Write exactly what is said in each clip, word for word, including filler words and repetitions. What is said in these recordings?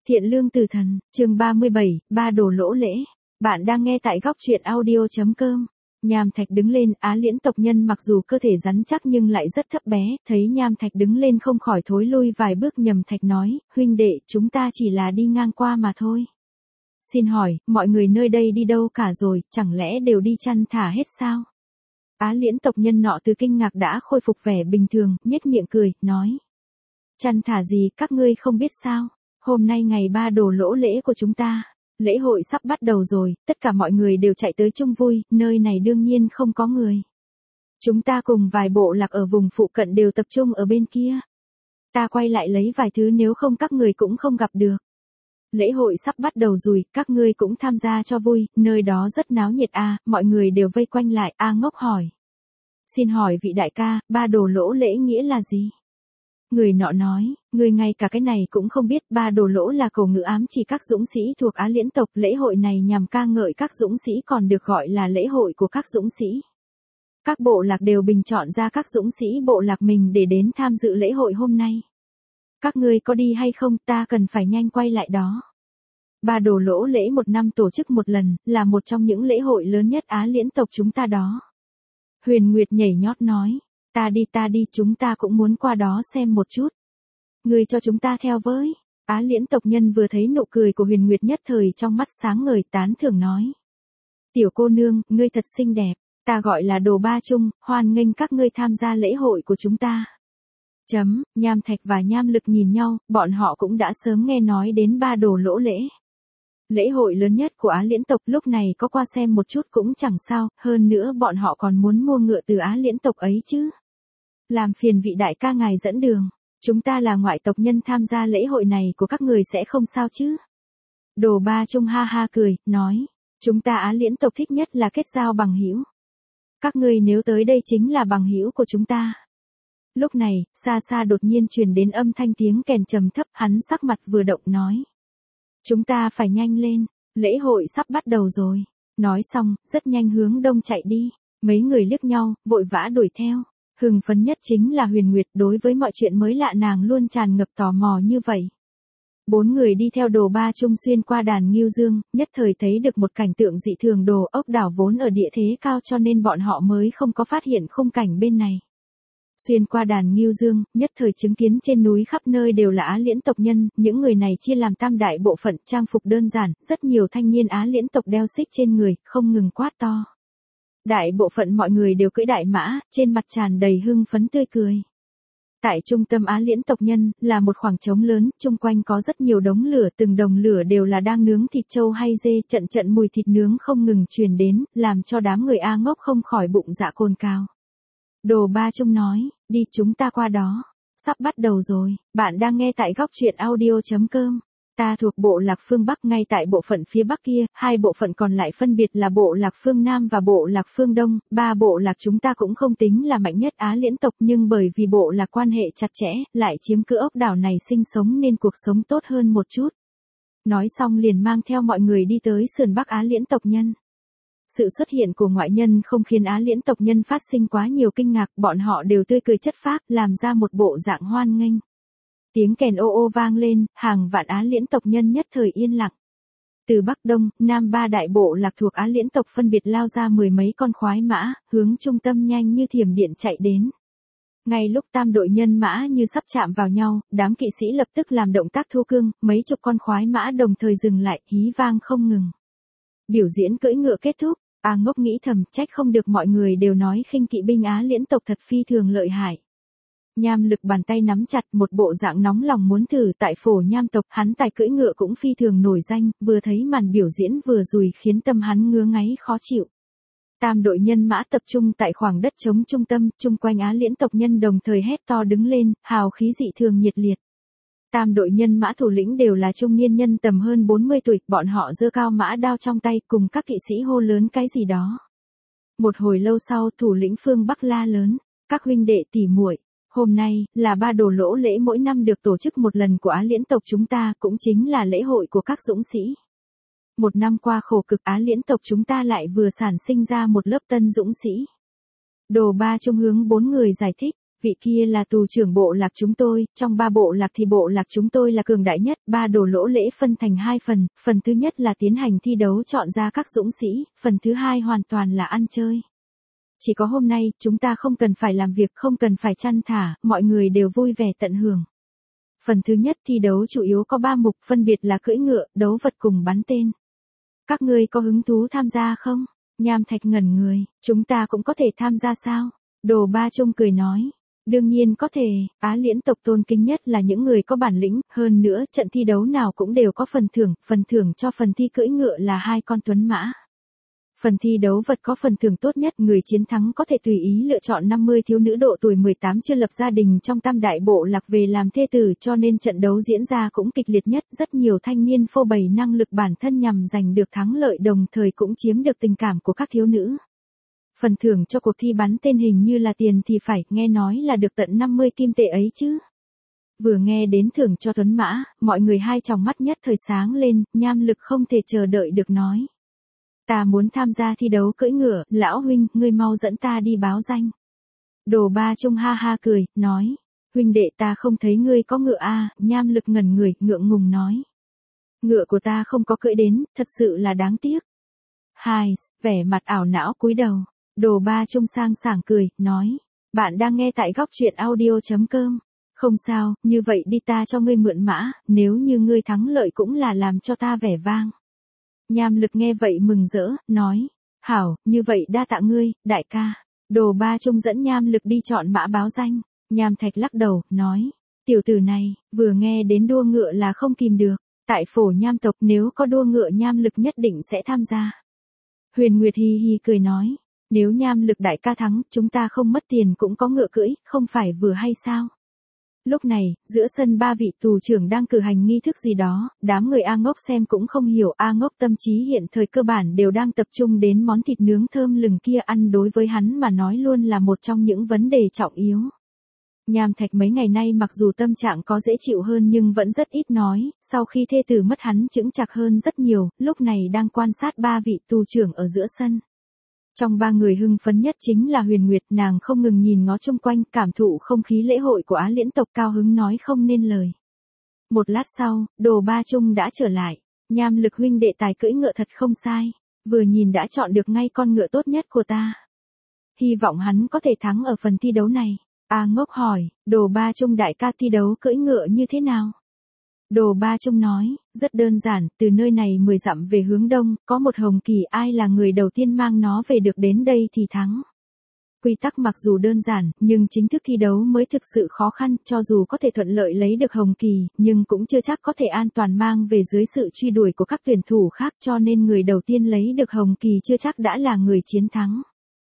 Thiện lương từ thần, chương ba mươi bảy, ba đồ lỗ lễ. Bạn đang nghe tại góc truyện audio chấm com. Nham Thạch đứng lên, Á Liễn tộc nhân mặc dù cơ thể rắn chắc nhưng lại rất thấp bé, thấy Nham Thạch đứng lên không khỏi thối lui vài bước. Nhầm Thạch nói, huynh đệ, chúng ta chỉ là đi ngang qua mà thôi. Xin hỏi, mọi người nơi đây đi đâu cả rồi, chẳng lẽ đều đi chăn thả hết sao? Á Liễn tộc nhân nọ từ kinh ngạc đã khôi phục vẻ bình thường, nhếch miệng cười, nói. Chăn thả gì, các ngươi không biết sao? Hôm nay ngày ba đồ lỗ lễ của chúng ta. Lễ hội sắp bắt đầu rồi, tất cả mọi người đều chạy tới chung vui, nơi này đương nhiên không có người. Chúng ta cùng vài bộ lạc ở vùng phụ cận đều tập trung ở bên kia. Ta quay lại lấy vài thứ nếu không các người cũng không gặp được. Lễ hội sắp bắt đầu rồi, các ngươi cũng tham gia cho vui, nơi đó rất náo nhiệt à, mọi người đều vây quanh lại, A Ngốc hỏi. Xin hỏi vị đại ca, ba đồ lỗ lễ nghĩa là gì? Người nọ nói, người ngay cả cái này cũng không biết, ba đồ lỗ là cầu ngữ ám chỉ các dũng sĩ thuộc Á Liễn tộc, lễ hội này nhằm ca ngợi các dũng sĩ còn được gọi là lễ hội của các dũng sĩ. Các bộ lạc đều bình chọn ra các dũng sĩ bộ lạc mình để đến tham dự lễ hội hôm nay. Các ngươi có đi hay không, ta cần phải nhanh quay lại đó. Ba đồ lỗ lễ một năm tổ chức một lần, là một trong những lễ hội lớn nhất Á Liễn tộc chúng ta đó. Huyền Nguyệt nhảy nhót nói. Ta đi ta đi, chúng ta cũng muốn qua đó xem một chút. Ngươi cho chúng ta theo với. Á Liễn tộc nhân vừa thấy nụ cười của Huyền Nguyệt nhất thời trong mắt sáng ngời, tán thưởng nói. Tiểu cô nương, ngươi thật xinh đẹp, ta gọi là Đồ Ba Trung, hoan nghênh các ngươi tham gia lễ hội của chúng ta. Chấm, Nham Thạch và Nham Lực nhìn nhau, bọn họ cũng đã sớm nghe nói đến ba đồ lỗ lễ. Lễ hội lớn nhất của Á Liễn tộc, lúc này có qua xem một chút cũng chẳng sao, hơn nữa bọn họ còn muốn mua ngựa từ Á Liễn tộc ấy chứ. Làm phiền vị đại ca ngài dẫn đường, chúng ta là ngoại tộc nhân tham gia lễ hội này của các người sẽ không sao chứ. Đồ Ba Trung ha ha cười, nói, chúng ta Á Liễn tộc thích nhất là kết giao bằng hữu. Các ngươi nếu tới đây chính là bằng hữu của chúng ta. Lúc này, xa xa đột nhiên truyền đến âm thanh tiếng kèn trầm thấp, hắn sắc mặt vừa động nói. Chúng ta phải nhanh lên, lễ hội sắp bắt đầu rồi. Nói xong, rất nhanh hướng đông chạy đi, mấy người liếc nhau, vội vã đuổi theo. Hưng phấn nhất chính là Huyền Nguyệt, đối với mọi chuyện mới lạ nàng luôn tràn ngập tò mò như vậy. Bốn người đi theo Đồ Ba Trung xuyên qua đàn Ngưu Dương, nhất thời thấy được một cảnh tượng dị thường. Đồ ốc đảo vốn ở địa thế cao cho nên bọn họ mới không có phát hiện khung cảnh bên này. Xuyên qua đàn Ngưu Dương, nhất thời chứng kiến trên núi khắp nơi đều là Á Liễn tộc nhân, những người này chia làm tam đại bộ phận, trang phục đơn giản, rất nhiều thanh niên Á Liễn tộc đeo xích trên người, không ngừng quát to. Đại bộ phận mọi người đều cưỡi đại mã, trên mặt tràn đầy hưng phấn tươi cười. Tại trung tâm Á Liễn tộc nhân, là một khoảng trống lớn, chung quanh có rất nhiều đống lửa, từng đồng lửa đều là đang nướng thịt trâu hay dê, trận trận mùi thịt nướng không ngừng truyền đến, làm cho đám người A Ngốc không khỏi bụng dạ cồn cào. Đồ Ba Trung nói, đi chúng ta qua đó, sắp bắt đầu rồi, bạn đang nghe tại góc truyện audio chấm com. Ta thuộc bộ lạc phương Bắc, ngay tại bộ phận phía Bắc kia, hai bộ phận còn lại phân biệt là bộ lạc phương Nam và bộ lạc phương Đông, ba bộ lạc chúng ta cũng không tính là mạnh nhất Á Liễn tộc nhưng bởi vì bộ lạc quan hệ chặt chẽ, lại chiếm cứ ốc đảo này sinh sống nên cuộc sống tốt hơn một chút. Nói xong liền mang theo mọi người đi tới sườn Bắc Á Liễn tộc nhân. Sự xuất hiện của ngoại nhân không khiến Á Liễn tộc nhân phát sinh quá nhiều kinh ngạc, bọn họ đều tươi cười chất phác, làm ra một bộ dạng hoan nghênh. Tiếng kèn ô ô vang lên, hàng vạn Á Liễn tộc nhân nhất thời yên lặng. Từ Bắc Đông, Nam ba đại bộ lạc thuộc Á Liễn tộc phân biệt lao ra mười mấy con khoái mã, hướng trung tâm nhanh như thiểm điện chạy đến. Ngay lúc tam đội nhân mã như sắp chạm vào nhau, đám kỵ sĩ lập tức làm động tác thu cương, mấy chục con khoái mã đồng thời dừng lại, hí vang không ngừng. Biểu diễn cưỡi ngựa kết thúc, A Ngốc nghĩ thầm, trách không được mọi người đều nói khinh kỵ binh Á Liễn tộc thật phi thường lợi hại. Nham Lực bàn tay nắm chặt, một bộ dạng nóng lòng muốn thử. Tại phổ Nham tộc, hắn tài cưỡi ngựa cũng phi thường nổi danh, vừa thấy màn biểu diễn vừa rồi khiến tâm hắn ngứa ngáy khó chịu. Tam đội nhân mã tập trung tại khoảng đất trống trung tâm, chung quanh Á Liễn tộc nhân đồng thời hét to đứng lên, hào khí dị thường nhiệt liệt. Tam đội nhân mã thủ lĩnh đều là trung niên nhân tầm hơn bốn mươi tuổi, bọn họ giơ cao mã đao trong tay cùng các kỵ sĩ hô lớn cái gì đó. Một hồi lâu sau, thủ lĩnh phương Bắc la lớn, các huynh đệ tỉ muội, hôm nay là ba đồ lỗ lễ mỗi năm được tổ chức một lần của Á Liễn tộc chúng ta, cũng chính là lễ hội của các dũng sĩ. Một năm qua khổ cực, Á Liễn tộc chúng ta lại vừa sản sinh ra một lớp tân dũng sĩ. Đồ Ba Trung hướng bốn người giải thích. Vị kia là tù trưởng bộ lạc chúng tôi, trong ba bộ lạc thì bộ lạc chúng tôi là cường đại nhất, ba đồ lỗ lễ phân thành hai phần, phần thứ nhất là tiến hành thi đấu chọn ra các dũng sĩ, phần thứ hai hoàn toàn là ăn chơi. Chỉ có hôm nay, chúng ta không cần phải làm việc, không cần phải chăn thả, mọi người đều vui vẻ tận hưởng. Phần thứ nhất thi đấu chủ yếu có ba mục, phân biệt là cưỡi ngựa, đấu vật cùng bắn tên. Các ngươi có hứng thú tham gia không? Nham Thạch ngẩn người, chúng ta cũng có thể tham gia sao? Đồ Ba Trung cười nói. Đương nhiên có thể, Á Liễn tộc tôn kính nhất là những người có bản lĩnh, hơn nữa trận thi đấu nào cũng đều có phần thưởng, phần thưởng cho phần thi cưỡi ngựa là hai con tuấn mã. Phần thi đấu vật có phần thưởng tốt nhất, người chiến thắng có thể tùy ý lựa chọn năm mươi thiếu nữ độ tuổi mười tám chưa lập gia đình trong tam đại bộ lạc về làm thê tử, cho nên trận đấu diễn ra cũng kịch liệt nhất, rất nhiều thanh niên phô bày năng lực bản thân nhằm giành được thắng lợi, đồng thời cũng chiếm được tình cảm của các thiếu nữ. Phần thưởng cho cuộc thi bắn tên hình như là tiền thì phải, nghe nói là được tận năm mươi kim tệ ấy chứ. Vừa nghe đến thưởng cho tuấn mã, mọi người hai tròng mắt nhất thời sáng lên, Nham Lực không thể chờ đợi được nói. Ta muốn tham gia thi đấu cưỡi ngựa, lão huynh, ngươi mau dẫn ta đi báo danh. Đồ Ba Trung ha ha cười, nói. Huynh đệ ta không thấy ngươi có ngựa à, Nham Lực ngẩn người, ngượng ngùng nói. Ngựa của ta không có cưỡi đến, thật sự là đáng tiếc. Hai, vẻ mặt ảo não cúi đầu. Đồ Ba Trung sang sảng cười, nói. Bạn đang nghe tại góc truyện audio chấm com. Không sao, như vậy đi ta cho ngươi mượn mã, nếu như ngươi thắng lợi cũng là làm cho ta vẻ vang. Nham Lực nghe vậy mừng rỡ, nói. Hảo, như vậy đa tạ ngươi, đại ca. Đồ Ba Trung dẫn Nham Lực đi chọn mã báo danh. Nham Thạch lắc đầu, nói. Tiểu tử này, vừa nghe đến đua ngựa là không kìm được. Tại phổ Nham tộc nếu có đua ngựa Nham Lực nhất định sẽ tham gia. Huyền Nguyệt hi hi cười nói. Nếu Nham Lực đại ca thắng, chúng ta không mất tiền cũng có ngựa cưỡi, không phải vừa hay sao? Lúc này, giữa sân ba vị tù trưởng đang cử hành nghi thức gì đó, đám người A Ngốc xem cũng không hiểu, A Ngốc tâm trí hiện thời cơ bản đều đang tập trung đến món thịt nướng thơm lừng kia, ăn đối với hắn mà nói luôn là một trong những vấn đề trọng yếu. Nham Thạch mấy ngày nay mặc dù tâm trạng có dễ chịu hơn nhưng vẫn rất ít nói, sau khi thê tử mất hắn chững chạc hơn rất nhiều, lúc này đang quan sát ba vị tù trưởng ở giữa sân. Trong ba người hưng phấn nhất chính là Huyền Nguyệt, nàng không ngừng nhìn ngó chung quanh, cảm thụ không khí lễ hội của Á Liễn tộc, cao hứng nói không nên lời. Một lát sau, Đồ Ba Trung đã trở lại. Nham Lực huynh đệ tài cưỡi ngựa thật không sai, vừa nhìn đã chọn được ngay con ngựa tốt nhất của ta. Hy vọng hắn có thể thắng ở phần thi đấu này. A Ngốc hỏi, Đồ Ba Trung đại ca thi đấu cưỡi ngựa như thế nào? Đồ Ba Trung nói, rất đơn giản, từ nơi này mười dặm về hướng đông, có một hồng kỳ, ai là người đầu tiên mang nó về được đến đây thì thắng. Quy tắc mặc dù đơn giản, nhưng chính thức thi đấu mới thực sự khó khăn, cho dù có thể thuận lợi lấy được hồng kỳ, nhưng cũng chưa chắc có thể an toàn mang về dưới sự truy đuổi của các tuyển thủ khác, cho nên người đầu tiên lấy được hồng kỳ chưa chắc đã là người chiến thắng.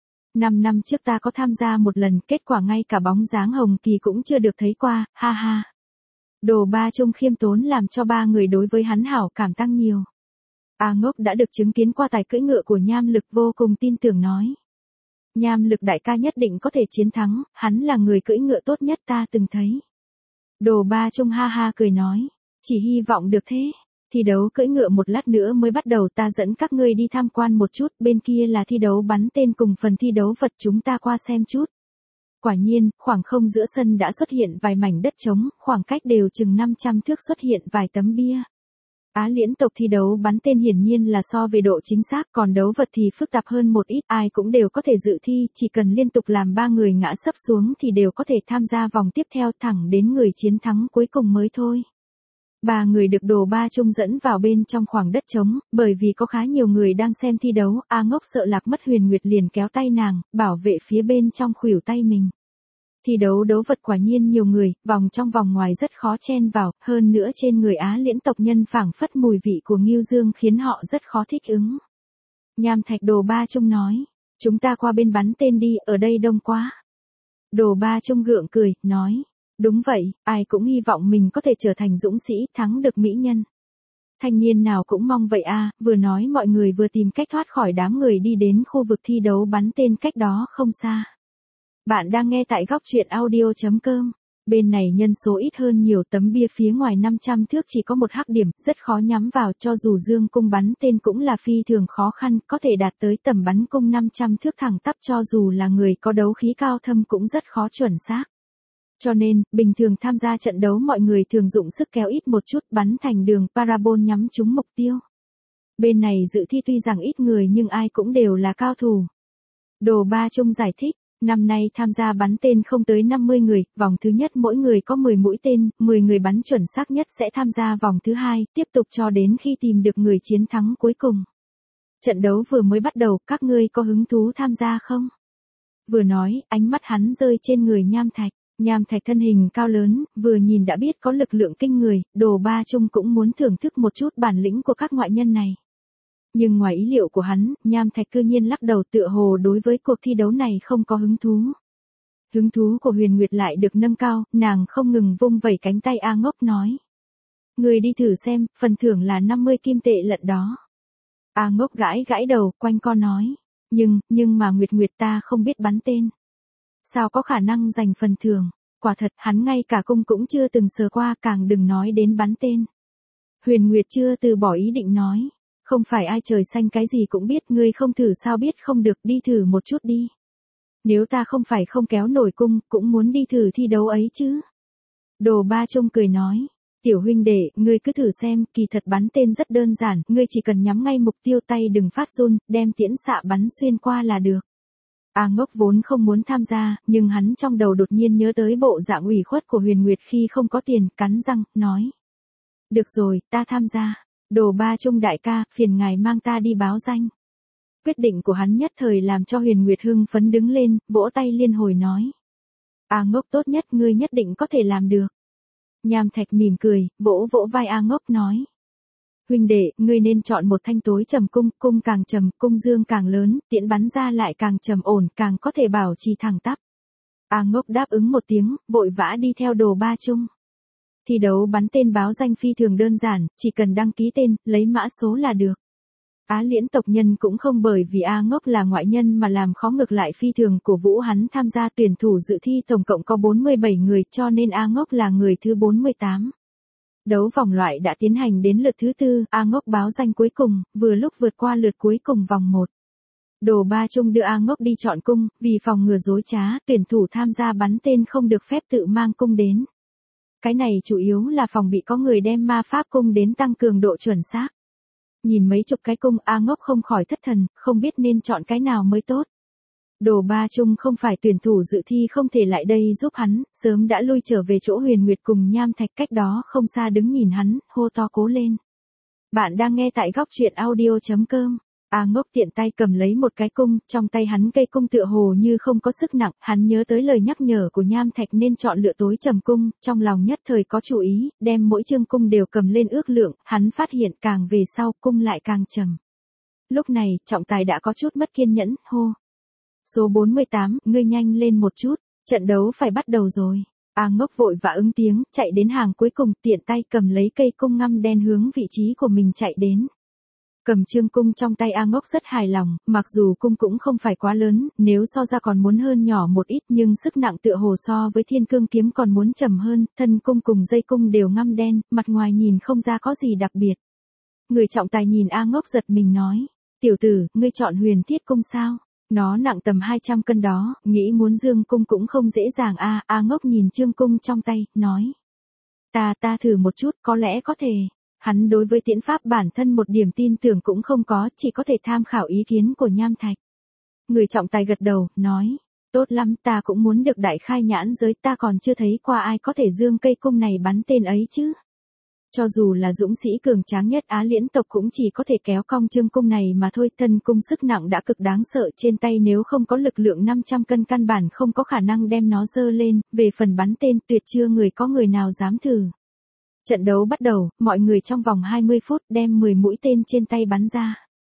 Năm năm trước ta có tham gia một lần, kết quả ngay cả bóng dáng hồng kỳ cũng chưa được thấy qua, ha ha. Đồ Ba Trung khiêm tốn làm cho ba người đối với hắn hảo cảm tăng nhiều. A Ngốc đã được chứng kiến qua tài cưỡi ngựa của Nham Lực, vô cùng tin tưởng nói. Nham Lực đại ca nhất định có thể chiến thắng, hắn là người cưỡi ngựa tốt nhất ta từng thấy. Đồ Ba Trung ha ha cười nói, chỉ hy vọng được thế. Thi đấu cưỡi ngựa một lát nữa mới bắt đầu, ta dẫn các ngươi đi tham quan một chút, bên kia là thi đấu bắn tên cùng phần thi đấu vật, chúng ta qua xem chút. Quả nhiên, khoảng không giữa sân đã xuất hiện vài mảnh đất trống, khoảng cách đều chừng năm trăm thước xuất hiện vài tấm bia. Á Liễn tộc thi đấu bắn tên hiển nhiên là so về độ chính xác, còn đấu vật thì phức tạp hơn một ít, ai cũng đều có thể dự thi, chỉ cần liên tục làm ba người ngã sấp xuống thì đều có thể tham gia vòng tiếp theo, thẳng đến người chiến thắng cuối cùng mới thôi. Ba người được Đồ Ba Trung dẫn vào bên trong khoảng đất trống, bởi vì có khá nhiều người đang xem thi đấu, A Ngốc sợ lạc mất Huyền Nguyệt liền kéo tay nàng, bảo vệ phía bên trong khuỷu tay mình. Thi đấu đấu vật quả nhiên nhiều người, vòng trong vòng ngoài rất khó chen vào, hơn nữa trên người Á Liễn tộc nhân phảng phất mùi vị của ngưu dương khiến họ rất khó thích ứng. Nham Thạch Đồ Ba Trung nói, chúng ta qua bên bắn tên đi, ở đây đông quá. Đồ Ba Trung gượng cười, nói. Đúng vậy, ai cũng hy vọng mình có thể trở thành dũng sĩ, thắng được mỹ nhân. Thanh niên nào cũng mong vậy a, vừa nói mọi người vừa tìm cách thoát khỏi đám người đi đến khu vực thi đấu bắn tên cách đó không xa. Bạn đang nghe tại góc truyện audio chấm com. Bên này nhân số ít hơn nhiều, tấm bia phía ngoài năm trăm thước chỉ có một hắc điểm, rất khó nhắm vào, cho dù dương cung bắn tên cũng là phi thường khó khăn, có thể đạt tới tầm bắn cung năm trăm thước thẳng tắp, cho dù là người có đấu khí cao thâm cũng rất khó chuẩn xác. Cho nên, bình thường tham gia trận đấu mọi người thường dụng sức kéo ít một chút bắn thành đường parabol nhắm trúng mục tiêu. Bên này dự thi tuy rằng ít người nhưng ai cũng đều là cao thủ. Đồ Ba Trung giải thích, năm nay tham gia bắn tên không tới năm mươi người, vòng thứ nhất mỗi người có mười mũi tên, mười người bắn chuẩn xác nhất sẽ tham gia vòng thứ hai, tiếp tục cho đến khi tìm được người chiến thắng cuối cùng. Trận đấu vừa mới bắt đầu, các ngươi có hứng thú tham gia không? Vừa nói, ánh mắt hắn rơi trên người Nham Thạch. Nham Thạch thân hình cao lớn, vừa nhìn đã biết có lực lượng kinh người, Đồ Ba Trung cũng muốn thưởng thức một chút bản lĩnh của các ngoại nhân này. Nhưng ngoài ý liệu của hắn, Nham Thạch cư nhiên lắc đầu tựa hồ đối với cuộc thi đấu này không có hứng thú. Hứng thú của Huyền Nguyệt lại được nâng cao, nàng không ngừng vung vẩy cánh tay A Ngốc nói. Người đi thử xem, phần thưởng là năm mươi kim tệ lận đó. A Ngốc gãi gãi đầu, quanh co nói. Nhưng, nhưng mà Nguyệt Nguyệt ta không biết bắn tên. Sao có khả năng giành phần thưởng, quả thật hắn ngay cả cung cũng chưa từng sờ qua càng đừng nói đến bắn tên. Huyền Nguyệt chưa từ bỏ ý định nói. Không phải ai trời xanh cái gì cũng biết, ngươi không thử sao biết không được, đi thử một chút đi. Nếu ta không phải không kéo nổi cung, cũng muốn đi thử thi đấu ấy chứ. Đồ Ba Trung cười nói, tiểu huynh đệ, ngươi cứ thử xem, kỳ thật bắn tên rất đơn giản, ngươi chỉ cần nhắm ngay mục tiêu tay đừng phát run, đem tiễn xạ bắn xuyên qua là được. A Ngốc vốn không muốn tham gia, nhưng hắn trong đầu đột nhiên nhớ tới bộ dạng ủy khuất của Huyền Nguyệt khi không có tiền, cắn răng, nói. Được rồi, ta tham gia. Đồ Ba Trung đại ca, phiền ngài mang ta đi báo danh. Quyết định của hắn nhất thời làm cho Huyền Nguyệt hưng phấn đứng lên, vỗ tay liên hồi nói. A Ngốc tốt nhất, ngươi nhất định có thể làm được. Nham Thạch mỉm cười, vỗ vỗ vai A Ngốc nói. Huynh đệ, ngươi nên chọn một thanh tối trầm cung, cung càng trầm, cung dương càng lớn, tiễn bắn ra lại càng trầm ổn, càng có thể bảo trì thẳng tắp. A Ngốc đáp ứng một tiếng, vội vã đi theo Đồ Ba Trung. Thi đấu bắn tên báo danh phi thường đơn giản, chỉ cần đăng ký tên, lấy mã số là được. Á Liễn tộc nhân cũng không bởi vì A Ngốc là ngoại nhân mà làm khó, ngược lại phi thường cổ vũ hắn tham gia. Tuyển thủ dự thi tổng cộng có bốn mươi bảy người, cho nên A Ngốc là người thứ bốn mươi tám. Đấu vòng loại đã tiến hành đến lượt thứ tư, A Ngốc báo danh cuối cùng, vừa lúc vượt qua lượt cuối cùng vòng một. Đồ Ba Trung đưa A Ngốc đi chọn cung, vì phòng ngừa dối trá, tuyển thủ tham gia bắn tên không được phép tự mang cung đến. Cái này chủ yếu là phòng bị có người đem ma pháp cung đến tăng cường độ chuẩn xác. Nhìn mấy chục cái cung, A Ngốc không khỏi thất thần, không biết nên chọn cái nào mới tốt. Đồ Ba Trung không phải tuyển thủ dự thi không thể lại đây giúp hắn, sớm đã lui trở về chỗ Huyền Nguyệt cùng Nham Thạch cách đó không xa đứng nhìn hắn, hô to cố lên. Bạn đang nghe tại góc truyện audio chấm com. A Ngốc tiện tay cầm lấy một cái cung, trong tay hắn cây cung tựa hồ như không có sức nặng, hắn nhớ tới lời nhắc nhở của Nham Thạch nên chọn lựa tối trầm cung, trong lòng nhất thời có chủ ý, đem mỗi chương cung đều cầm lên ước lượng, hắn phát hiện càng về sau cung lại càng trầm. Lúc này, trọng tài đã có chút mất kiên nhẫn, hô. Số bốn mươi tám, ngươi nhanh lên một chút, trận đấu phải bắt đầu rồi. A Ngốc vội vã ứng tiếng, chạy đến hàng cuối cùng, tiện tay cầm lấy cây cung ngăm đen hướng vị trí của mình chạy đến. Cầm chương cung trong tay A Ngốc rất hài lòng, mặc dù cung cũng không phải quá lớn, nếu so ra còn muốn hơn nhỏ một ít, nhưng sức nặng tựa hồ so với Thiên Cương kiếm còn muốn trầm hơn, thân cung cùng dây cung đều ngăm đen, mặt ngoài nhìn không ra có gì đặc biệt. Người trọng tài nhìn A Ngốc giật mình nói, tiểu tử, ngươi chọn Huyền Thiết cung sao? Nó nặng tầm hai trăm cân đó, nghĩ muốn dương cung cũng không dễ dàng a. A Ngốc nhìn chương cung trong tay, nói. Ta ta thử một chút, có lẽ có thể. Hắn đối với tiễn pháp bản thân một điểm tin tưởng cũng không có, chỉ có thể tham khảo ý kiến của Nham Thạch. Người trọng tài gật đầu, nói. Tốt lắm, ta cũng muốn được đại khai nhãn giới, ta còn chưa thấy qua ai có thể dương cây cung này bắn tên ấy chứ. Cho dù là dũng sĩ cường tráng nhất Á Liễn tộc cũng chỉ có thể kéo cong chương cung này mà thôi, thân cung sức nặng đã cực đáng sợ, trên tay nếu không có lực lượng năm trăm cân căn bản không có khả năng đem nó dơ lên, về phần bắn tên tuyệt chưa người có người nào dám thử. Trận đấu bắt đầu, mọi người trong vòng hai mươi phút đem mười mũi tên trên tay bắn ra.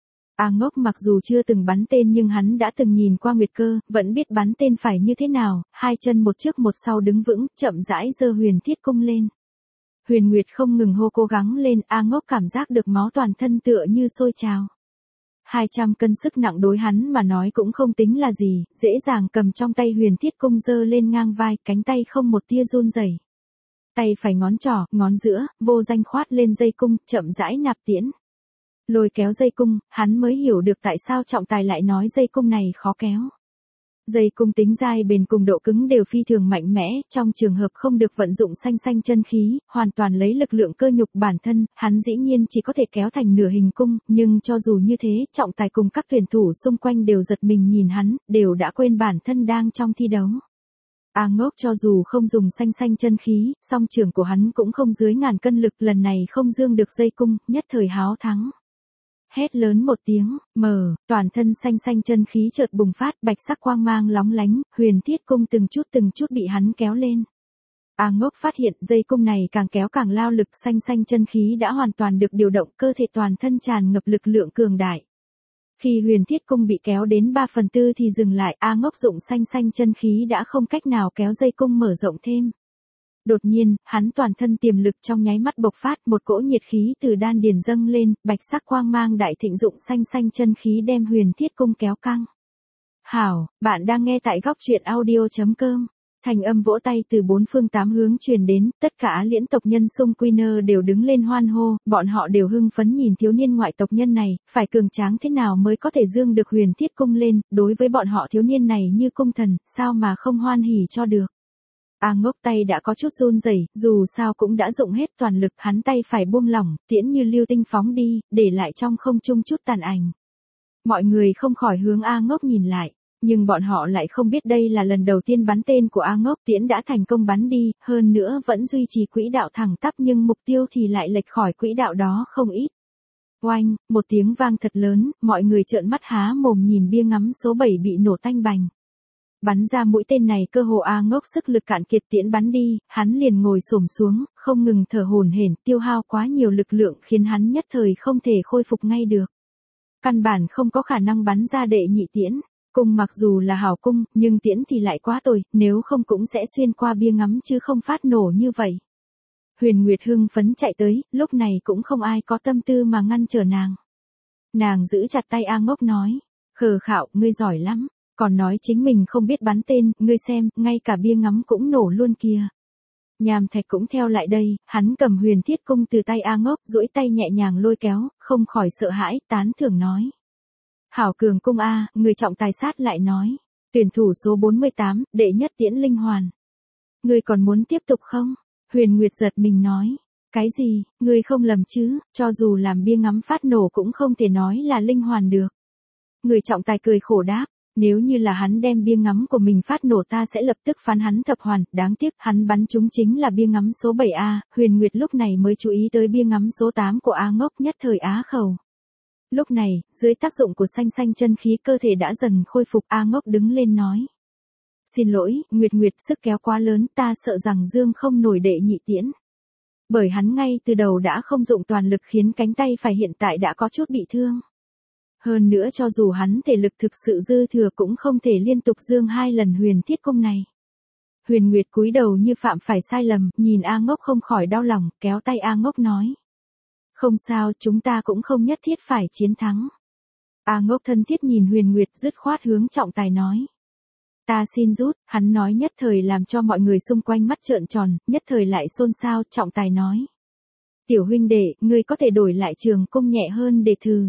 A Ngốc mặc dù chưa từng bắn tên nhưng hắn đã từng nhìn qua Nguyệt Cơ, vẫn biết bắn tên phải như thế nào, hai chân một trước một sau đứng vững, chậm rãi giơ Huyền Thiết cung lên. Huyền Nguyệt không ngừng hô cố gắng lên, A Ngốc cảm giác được máu toàn thân tựa như sôi trào. hai trăm cân sức nặng đối hắn mà nói cũng không tính là gì, dễ dàng cầm trong tay Huyền Thiết cung giơ lên ngang vai, cánh tay không một tia run rẩy. Tay phải ngón trỏ, ngón giữa, vô danh khoát lên dây cung, chậm rãi nạp tiễn. Lôi kéo dây cung, hắn mới hiểu được tại sao trọng tài lại nói dây cung này khó kéo. Dây cung tính dai bền cùng độ cứng đều phi thường mạnh mẽ, trong trường hợp không được vận dụng xanh xanh chân khí, hoàn toàn lấy lực lượng cơ nhục bản thân, hắn dĩ nhiên chỉ có thể kéo thành nửa hình cung, nhưng cho dù như thế, trọng tài cùng các tuyển thủ xung quanh đều giật mình nhìn hắn, đều đã quên bản thân đang trong thi đấu. A Ngốc cho dù không dùng xanh xanh chân khí, song trưởng của hắn cũng không dưới ngàn cân lực, lần này không dương được dây cung, nhất thời háo thắng. Hét lớn một tiếng, mờ, toàn thân xanh xanh chân khí chợt bùng phát, bạch sắc quang mang lóng lánh, huyền thiết cung từng chút từng chút bị hắn kéo lên. A Ngốc phát hiện dây cung này càng kéo càng lao lực, xanh xanh chân khí đã hoàn toàn được điều động, cơ thể toàn thân tràn ngập lực lượng cường đại. Khi huyền thiết cung bị kéo đến ba phần tư thì dừng lại, A Ngốc dụng xanh xanh chân khí đã không cách nào kéo dây cung mở rộng thêm. Đột nhiên, hắn toàn thân tiềm lực trong nháy mắt bộc phát, một cỗ nhiệt khí từ đan điền dâng lên, bạch sắc quang mang đại thịnh dụng xanh xanh chân khí đem huyền thiết cung kéo căng. Hảo, bạn đang nghe tại góc truyện audio chấm com. Thành âm vỗ tay từ bốn phương tám hướng truyền đến, tất cả liễn tộc nhân xung Queener đều đứng lên hoan hô, bọn họ đều hưng phấn nhìn thiếu niên ngoại tộc nhân này, phải cường tráng thế nào mới có thể dương được huyền thiết cung lên, đối với bọn họ thiếu niên này như cung thần, sao mà không hoan hỉ cho được. A Ngốc tay đã có chút run rẩy, dù sao cũng đã dụng hết toàn lực, hắn tay phải buông lỏng, tiễn như lưu tinh phóng đi, để lại trong không trung chút tàn ảnh. Mọi người không khỏi hướng A Ngốc nhìn lại, nhưng bọn họ lại không biết đây là lần đầu tiên bắn tên của A Ngốc, tiễn đã thành công bắn đi, hơn nữa vẫn duy trì quỹ đạo thẳng tắp nhưng mục tiêu thì lại lệch khỏi quỹ đạo đó không ít. Oanh, một tiếng vang thật lớn, mọi người trợn mắt há mồm nhìn bia ngắm số bảy bị nổ tanh bành. Bắn ra mũi tên này cơ hồ A Ngốc sức lực cạn kiệt, tiễn bắn đi, hắn liền ngồi xổm xuống, không ngừng thở hổn hển, tiêu hao quá nhiều lực lượng khiến hắn nhất thời không thể khôi phục ngay được. Căn bản không có khả năng bắn ra đệ nhị tiễn. Cung mặc dù là hảo cung, nhưng tiễn thì lại quá tồi, nếu không cũng sẽ xuyên qua bia ngắm chứ không phát nổ như vậy. Huyền Nguyệt hưng phấn chạy tới, lúc này cũng không ai có tâm tư mà ngăn trở nàng. Nàng giữ chặt tay A Ngốc nói, khờ khạo, ngươi giỏi lắm, còn nói chính mình không biết bắn tên, ngươi xem, ngay cả bia ngắm cũng nổ luôn kìa. Nham Thạch cũng theo lại đây, hắn cầm huyền thiết cung từ tay A Ngốc, duỗi tay nhẹ nhàng lôi kéo, không khỏi sợ hãi, tán thưởng nói. Hảo cường cung A, người trọng tài sát lại nói. Tuyển thủ số bốn mươi tám, đệ nhất tiễn linh hoàn. Ngươi còn muốn tiếp tục không? Huyền Nguyệt giật mình nói. Cái gì, ngươi không lầm chứ, cho dù làm bia ngắm phát nổ cũng không thể nói là linh hoàn được. Người trọng tài cười khổ đáp. Nếu như là hắn đem bia ngắm của mình phát nổ ta sẽ lập tức phán hắn thập hoàn, đáng tiếc hắn bắn trúng chính là bia ngắm số bảy A, Huyền Nguyệt lúc này mới chú ý tới bia ngắm số tám của A Ngốc, nhất thời á khẩu. Lúc này, dưới tác dụng của xanh xanh chân khí cơ thể đã dần khôi phục, A Ngốc đứng lên nói. Xin lỗi, Nguyệt Nguyệt, sức kéo quá lớn, ta sợ rằng dương không nổi đệ nhị tiễn. Bởi hắn ngay từ đầu đã không dụng toàn lực khiến cánh tay phải hiện tại đã có chút bị thương. Hơn nữa cho dù hắn thể lực thực sự dư thừa cũng không thể liên tục dương hai lần huyền thiết cung này. Huyền Nguyệt cúi đầu như phạm phải sai lầm, nhìn A Ngốc không khỏi đau lòng, kéo tay A Ngốc nói. Không sao, chúng ta cũng không nhất thiết phải chiến thắng. A Ngốc thân thiết nhìn Huyền Nguyệt dứt khoát hướng trọng tài nói. Ta xin rút, hắn nói nhất thời làm cho mọi người xung quanh mắt trợn tròn, nhất thời lại xôn xao, trọng tài nói. Tiểu huynh đệ, ngươi có thể đổi lại trường cung nhẹ hơn để thử.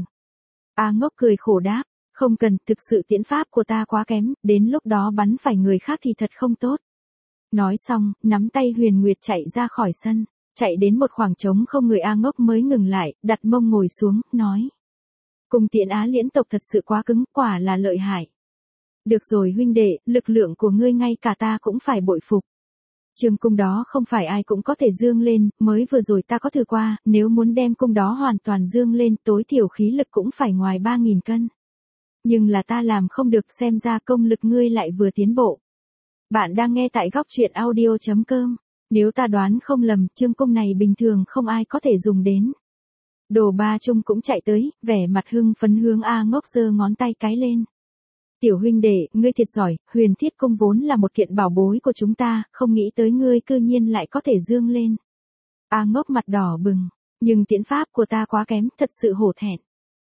A Ngốc cười khổ đáp, không cần, thực sự tiễn pháp của ta quá kém, đến lúc đó bắn phải người khác thì thật không tốt. Nói xong, nắm tay Huyền Nguyệt chạy ra khỏi sân, chạy đến một khoảng trống không người A Ngốc mới ngừng lại, đặt mông ngồi xuống, nói. Cung tiễn Á Liễn tộc thật sự quá cứng, quả là lợi hại. Được rồi huynh đệ, lực lượng của ngươi ngay cả ta cũng phải bội phục. Trường cung đó không phải ai cũng có thể dương lên, mới vừa rồi ta có thử qua, nếu muốn đem cung đó hoàn toàn dương lên tối thiểu khí lực cũng phải ngoài ba nghìn cân. Nhưng là ta làm không được, xem ra công lực ngươi lại vừa tiến bộ. Bạn đang nghe tại góc truyện audio chấm com. Nếu ta đoán không lầm, chương cung này bình thường không ai có thể dùng đến. Đồ Ba Trung cũng chạy tới, vẻ mặt hưng phấn hướng A Ngốc giơ ngón tay cái lên. Tiểu huynh đệ, ngươi thiệt giỏi, huyền thiết cung vốn là một kiện bảo bối của chúng ta, không nghĩ tới ngươi cư nhiên lại có thể dương lên. A Ngốc mặt đỏ bừng, nhưng tiễn pháp của ta quá kém, thật sự hổ thẹn.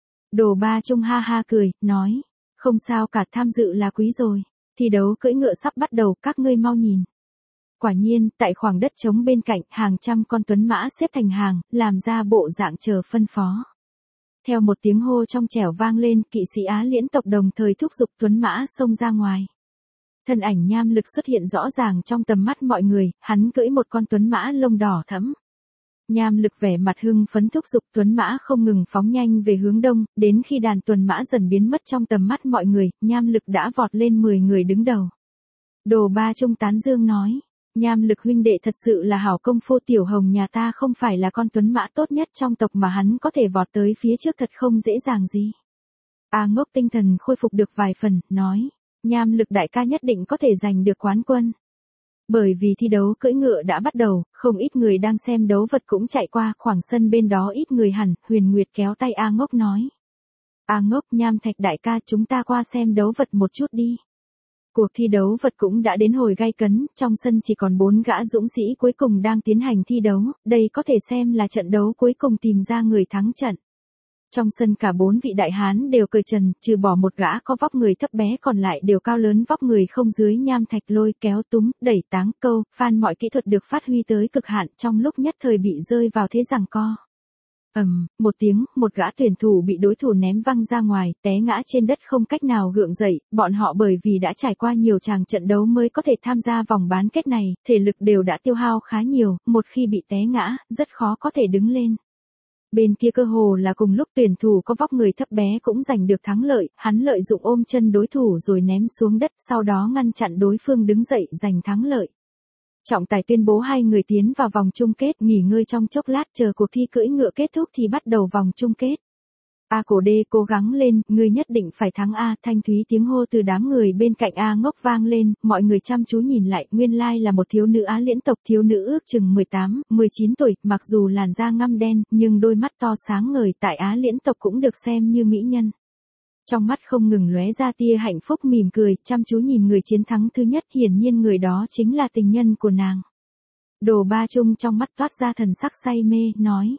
Đồ Ba Trung ha ha cười, nói, không sao cả, tham dự là quý rồi, thi đấu cưỡi ngựa sắp bắt đầu, các ngươi mau nhìn. Quả nhiên, tại khoảng đất trống bên cạnh, hàng trăm con tuấn mã xếp thành hàng, làm ra bộ dạng chờ phân phó. Theo một tiếng hô trong trẻo vang lên, kỵ sĩ Á Liễn tộc đồng thời thúc giục tuấn mã xông ra ngoài. Thân ảnh Nham Lực xuất hiện rõ ràng trong tầm mắt mọi người, hắn cưỡi một con tuấn mã lông đỏ thẫm. Nham Lực vẻ mặt hưng phấn thúc giục tuấn mã không ngừng phóng nhanh về hướng đông, đến khi đàn tuần mã dần biến mất trong tầm mắt mọi người, Nham Lực đã vọt lên mười người đứng đầu. Đồ Ba Trung tán dương nói, Nham Lực huynh đệ thật sự là hảo công phu, Tiểu Hồng nhà ta không phải là con tuấn mã tốt nhất trong tộc mà hắn có thể vọt tới phía trước thật không dễ dàng gì. A Ngốc tinh thần khôi phục được vài phần, nói, Nham Lực đại ca nhất định có thể giành được quán quân. Bởi vì thi đấu cưỡi ngựa đã bắt đầu, không ít người đang xem đấu vật cũng chạy qua, khoảng sân bên đó ít người hẳn, Huyền Nguyệt kéo tay A Ngốc nói. A Ngốc, Nham Thạch đại ca, chúng ta qua xem đấu vật một chút đi. Cuộc thi đấu vật cũng đã đến hồi gay cấn, trong sân chỉ còn bốn gã dũng sĩ cuối cùng đang tiến hành thi đấu, đây có thể xem là trận đấu cuối cùng tìm ra người thắng trận. Trong sân cả bốn vị đại hán đều cởi trần, trừ bỏ một gã có vóc người thấp bé còn lại đều cao lớn, vóc người không dưới Nham Thạch lôi kéo túm, đẩy táng câu, phan mọi kỹ thuật được phát huy tới cực hạn, trong lúc nhất thời bị rơi vào thế giằng co. Ầm, um, một tiếng, một gã tuyển thủ bị đối thủ ném văng ra ngoài, té ngã trên đất không cách nào gượng dậy, bọn họ bởi vì đã trải qua nhiều tràng trận đấu mới có thể tham gia vòng bán kết này, thể lực đều đã tiêu hao khá nhiều, một khi bị té ngã, rất khó có thể đứng lên. Bên kia cơ hồ là cùng lúc tuyển thủ có vóc người thấp bé cũng giành được thắng lợi, hắn lợi dụng ôm chân đối thủ rồi ném xuống đất, sau đó ngăn chặn đối phương đứng dậy giành thắng lợi. Trọng tài tuyên bố hai người tiến vào vòng chung kết, nghỉ ngơi trong chốc lát chờ cuộc thi cưỡi ngựa kết thúc thì bắt đầu vòng chung kết. A Cổ Đê cố gắng lên, ngươi nhất định phải thắng A, thanh thúy tiếng hô từ đám người bên cạnh A Ngốc vang lên, mọi người chăm chú nhìn lại, nguyên lai là một thiếu nữ Á Liễn tộc, thiếu nữ ước chừng mười tám, mười chín tuổi, mặc dù làn da ngăm đen, nhưng đôi mắt to sáng ngời tại Á Liễn tộc cũng được xem như mỹ nhân. Trong mắt không ngừng lóe ra tia hạnh phúc mỉm cười, chăm chú nhìn người chiến thắng thứ nhất, hiển nhiên người đó chính là tình nhân của nàng. Đồ Ba Trung trong mắt toát ra thần sắc say mê, nói.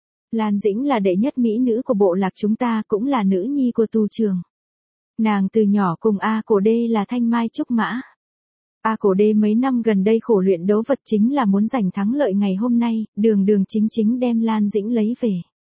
Lan Dĩnh là đệ nhất mỹ nữ của bộ lạc chúng ta, cũng là nữ nhi của tù trưởng. Nàng từ nhỏ cùng A Cổ Đê là thanh mai trúc mã. A Cổ Đê mấy năm gần đây khổ luyện đấu vật chính là muốn giành thắng lợi ngày hôm nay, đường đường chính chính đem Lan Dĩnh lấy về.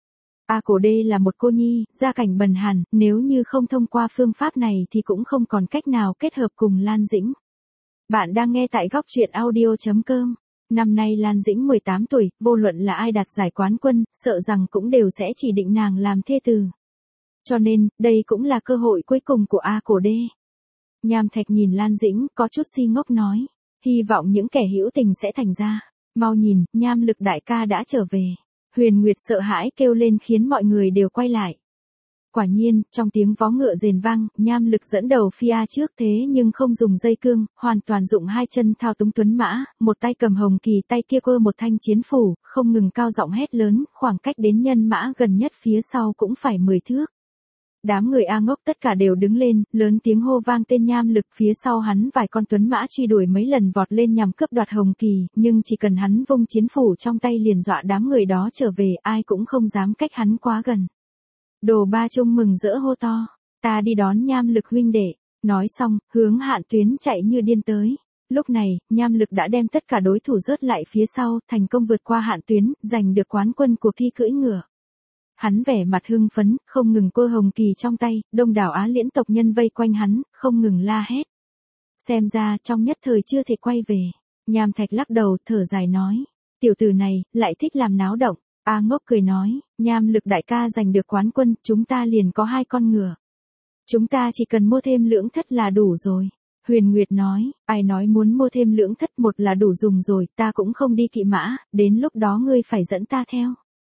A Cổ Đê là một cô nhi, gia cảnh bần hàn, nếu như không thông qua phương pháp này thì cũng không còn cách nào kết hợp cùng Lan Dĩnh. Bạn đang nghe tại góc truyện audio chấm com. Năm nay Lan Dĩnh mười tám tuổi, vô luận là ai đạt giải quán quân, sợ rằng cũng đều sẽ chỉ định nàng làm thê tử. Cho nên, đây cũng là cơ hội cuối cùng của A Cổ Đê. Nham Thạch nhìn Lan Dĩnh, có chút si ngốc nói, hy vọng những kẻ hữu tình sẽ thành ra. Mau nhìn, Nham Lực đại ca đã trở về. Huyền Nguyệt sợ hãi kêu lên khiến mọi người đều quay lại. Quả nhiên, trong tiếng vó ngựa rền vang, Nham Lực dẫn đầu phi a trước thế nhưng không dùng dây cương, hoàn toàn dụng hai chân thao túng tuấn mã, một tay cầm hồng kỳ, tay kia cơ một thanh chiến phủ, không ngừng cao giọng hét lớn, khoảng cách đến nhân mã gần nhất phía sau cũng phải mười thước. Đám người A Ngốc tất cả đều đứng lên, lớn tiếng hô vang tên Nham Lực, phía sau hắn vài con tuấn mã truy đuổi mấy lần vọt lên nhằm cướp đoạt hồng kỳ, nhưng chỉ cần hắn vung chiến phủ trong tay liền dọa đám người đó trở về, ai cũng không dám cách hắn quá gần. Đồ Ba Trung mừng rỡ hô to, ta đi đón Nham Lực huynh đệ, nói xong, hướng Hạn Tuyến chạy như điên tới. Lúc này, Nham Lực đã đem tất cả đối thủ rớt lại phía sau, thành công vượt qua Hạn Tuyến, giành được quán quân cuộc thi cưỡi ngựa. Hắn vẻ mặt hưng phấn, không ngừng cô hồng kỳ trong tay, đông đảo Á Liễn tộc nhân vây quanh hắn, không ngừng la hét. Xem ra, trong nhất thời chưa thể quay về. Nham Thạch lắc đầu, thở dài nói, tiểu tử này, lại thích làm náo động. A Ngốc cười nói, Nham Lực đại ca giành được quán quân, chúng ta liền có hai con ngựa. Chúng ta chỉ cần mua thêm lưỡng thất là đủ rồi. Huyền Nguyệt nói, ai nói muốn mua thêm lưỡng thất một là đủ dùng rồi, ta cũng không đi kỵ mã, đến lúc đó ngươi phải dẫn ta theo.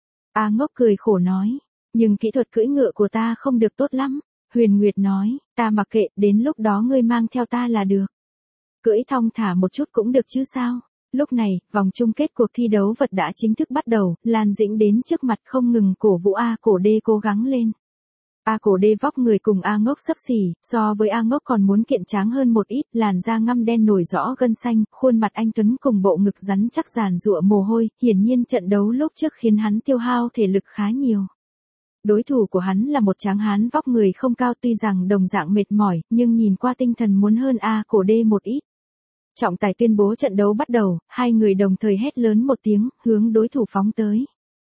A Ngốc cười khổ nói, nhưng kỹ thuật cưỡi ngựa của ta không được tốt lắm. Huyền Nguyệt nói, ta mặc kệ, đến lúc đó ngươi mang theo ta là được. Cưỡi thong thả một chút cũng được chứ sao. Lúc này, vòng chung kết cuộc thi đấu vật đã chính thức bắt đầu, Lan Dĩnh đến trước mặt không ngừng cổ vũ A Cổ Đê cố gắng lên. A Cổ Đê vóc người cùng A Ngốc xấp xỉ, so với A Ngốc còn muốn kiện tráng hơn một ít, làn da ngăm đen nổi rõ gân xanh, khuôn mặt anh tuấn cùng bộ ngực rắn chắc giàn giụa mồ hôi, hiển nhiên trận đấu lúc trước khiến hắn tiêu hao thể lực khá nhiều. Đối thủ của hắn là một tráng hán vóc người không cao, tuy rằng đồng dạng mệt mỏi, nhưng nhìn qua tinh thần muốn hơn A Cổ Đê một ít. Trọng tài tuyên bố trận đấu bắt đầu, hai người đồng thời hét lớn một tiếng, hướng đối thủ phóng tới.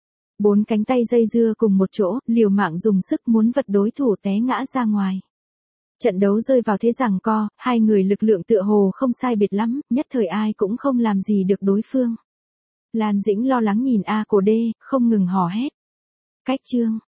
Bốn cánh tay dây dưa cùng một chỗ, liều mạng dùng sức muốn vật đối thủ té ngã ra ngoài. Trận đấu rơi vào thế giằng co, hai người lực lượng tựa hồ không sai biệt lắm, nhất thời ai cũng không làm gì được đối phương. Lan Dĩnh lo lắng nhìn A Cổ D, không ngừng hò hét. Cách chương